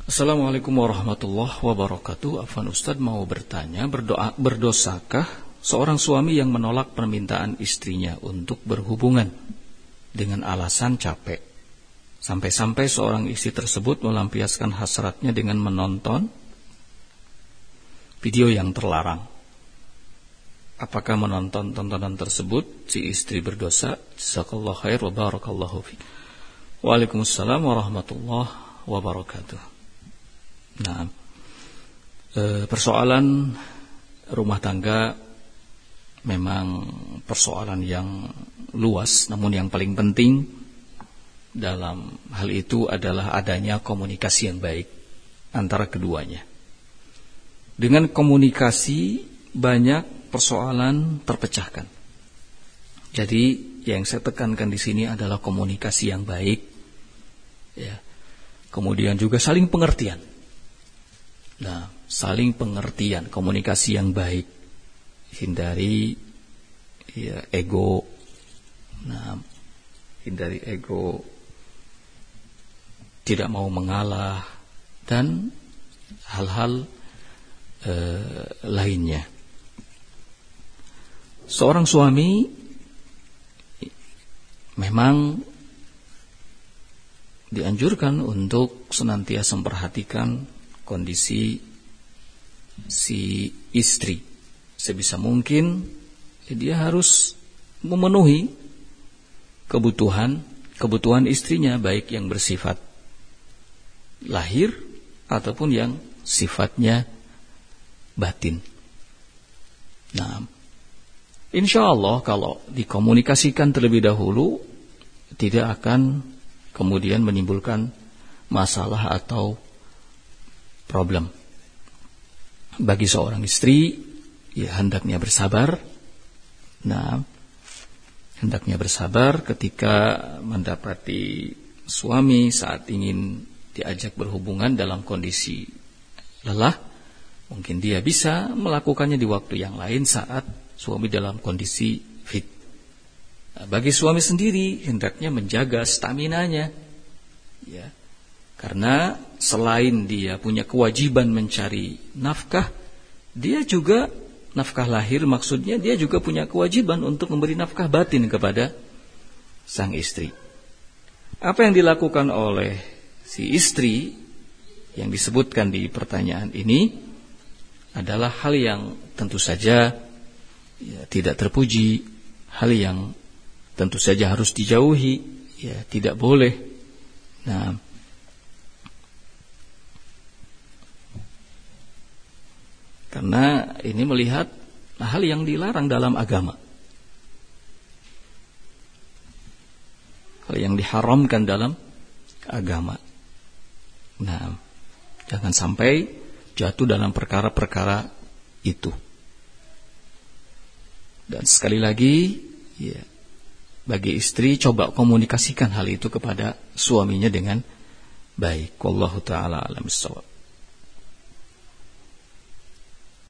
Assalamualaikum warahmatullahi wabarakatuh. Afwan Ustadz mau bertanya, berdosakah seorang suami yang menolak permintaan istrinya untuk berhubungan dengan alasan capek, sampai-sampai seorang istri tersebut melampiaskan hasratnya dengan menonton video yang terlarang? Apakah menonton tontonan tersebut si istri berdosa? Jazakallahu khair wa barakallahu fiik. Waalaikumsalam warahmatullahi wabarakatuh. Nah, persoalan rumah tangga memang persoalan yang luas, namun yang paling penting dalam hal itu adalah adanya komunikasi yang baik antara keduanya. Dengan komunikasi banyak persoalan terpecahkan. Jadi yang saya tekankan di sini adalah komunikasi yang baik, ya. Kemudian juga saling pengertian. Nah, saling pengertian, komunikasi yang baik, hindari ego. Nah, hindari ego, tidak mau mengalah dan hal-hal lainnya. Seorang suami memang dianjurkan untuk senantiasa memperhatikan kondisi si istri. Sebisa mungkin dia harus memenuhi kebutuhan istrinya, baik yang bersifat lahir ataupun yang sifatnya batin. Nah, insya Allah kalau dikomunikasikan terlebih dahulu, tidak akan kemudian menimbulkan masalah atau problem. Bagi seorang istri, ya hendaknya bersabar. Nah, hendaknya bersabar ketika mendapati suami saat ingin diajak berhubungan dalam kondisi lelah. Mungkin dia bisa melakukannya di waktu yang lain saat suami dalam kondisi fit. Nah, bagi suami sendiri hendaknya menjaga staminanya, ya, karena selain dia punya kewajiban mencari nafkah, dia juga nafkah lahir, maksudnya dia juga punya kewajiban untuk memberi nafkah batin kepada sang istri. Apa yang dilakukan oleh si istri yang disebutkan di pertanyaan ini adalah hal yang tentu saja ya, tidak terpuji, hal yang tentu saja harus dijauhi, ya, tidak boleh. Nah, karena ini melihat hal yang dilarang dalam agama, hal yang diharamkan dalam agama. Nah, jangan sampai jatuh dalam perkara-perkara itu. Dan sekali lagi, ya, bagi istri coba komunikasikan hal itu kepada suaminya dengan baik. Wallahu ta'ala a'lam bissawab.